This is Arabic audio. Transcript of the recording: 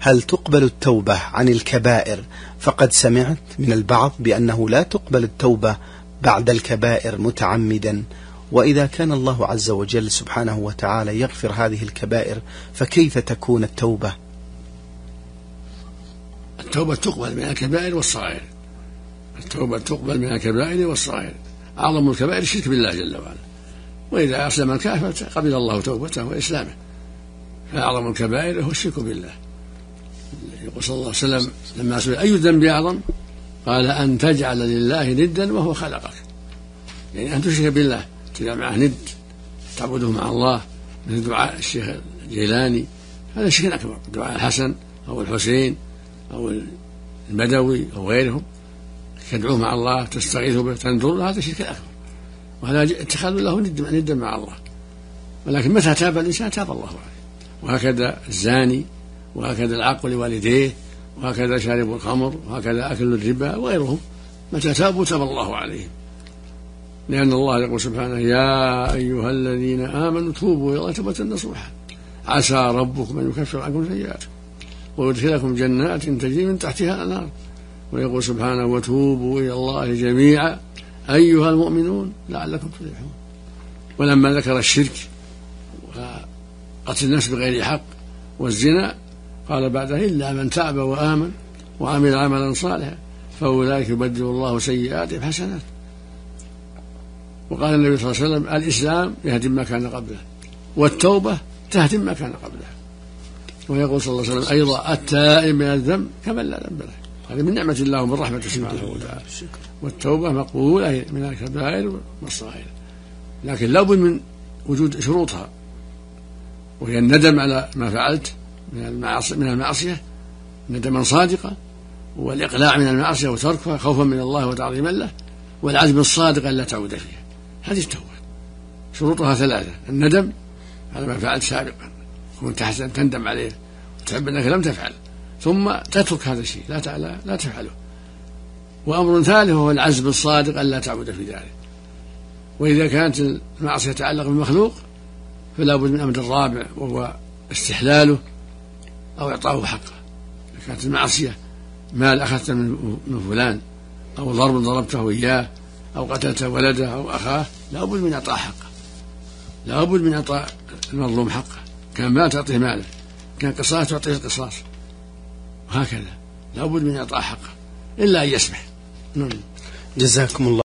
هل تقبل التوبة عن الكبائر؟ فقد سمعت من البعض بأنه لا تقبل التوبة بعد الكبائر متعمدا، وإذا كان الله عز وجل سبحانه وتعالى يغفر هذه الكبائر فكيف تكون التوبة؟ التوبة تقبل من الكبائر والصغائر. التوبة تقبل من الكبائر والصغائر. أعظم الكبائر الشرك بالله جل وعلا، وإذا أسلم الكافر قبل الله توبته وإسلامه. فأعظم الكبائر هو الشرك بالله. يقول صلى الله عليه وسلم لما سئل أي الذنب أعظم قال أن تجعل لله ندا وهو خلقك، يعني أن تشرك بالله، تجعل معه ند تعبده مع الله، مثل دعاء الشيخ الجيلاني، هذا شرك أكبر، دعاء الحسن أو الحسين أو البدوي أو غيرهم، تدعوه مع الله، تستغيث به، تنذر، هذا شرك أكبر، وهذا اتخاذ له ندا مع الله. ولكن متى تاب الإنسان تاب الله عليه. وهكذا الزاني، وهكذا العاق لوالديه، وهكذا شارب الخمر، وهكذا أكل الربا وغيرهم، متى تابوا تاب الله عليهم، لأن الله يقول سبحانه يا أيها الذين آمنوا توبوا إلى الله توبة نصوحا عسى ربكم أن يكفر عنكم سيئاتكم ويدخلكم جنات تجري من تحتها الأنهار، ويقول سبحانه وتوبوا إلى الله جميعا أيها المؤمنون لعلكم تفلحون. ولما ذكر الشرك وقتل النفس بغير حق والزنا قال بعدها إلا من تاب وآمن وعمل عملا صالحا فأولئك يبدل الله سيئاتهم حسنات. وقال النبي صلى الله عليه وسلم الإسلام يهدم ما كان قبله والتوبة تهدم ما كان قبله. ويقول صلى الله عليه وسلم أيضا التائب من الذنب كمن لا ذنب له، هذه من نعمة الله ومن رحمته سبحانه وتعالى. والتوبة مقبولة من الكبائر والصغائر، لكن لابد من وجود شروطها، وهي الندم على ما فعلت من المعصية ندما صادقا، والإقلاع من المعصية وتركها خوفا من الله وتعظيما له، والعزم الصادق أن لا تعود فيها. هذه التوبة شروطها ثلاثة: الندم على ما فعلت سابقا وانت تندم عليه وتحب أنك لم تفعل، ثم تترك هذا الشيء لا تفعله، وأمر ثالث هو العزم الصادق أن لا تعود في ذلك. وإذا كانت المعصية تتعلق بالمخلوق فلا بد من أمر الرابع وهو استحلاله أو إعطاه حقه. إذا كانت المعصية مال أخذت من فلان أو ضرب ضربته إياه أو قتلت ولده أو أخاه لا بد من إعطاء حقه، لا بد من إعطاء المظلوم حقه، كان مال تعطيه ماله، كان قصاص تعطيه القصاص، وهكذا لا بد من إعطاء حقه إلا أن يسمح. جزاكم الله.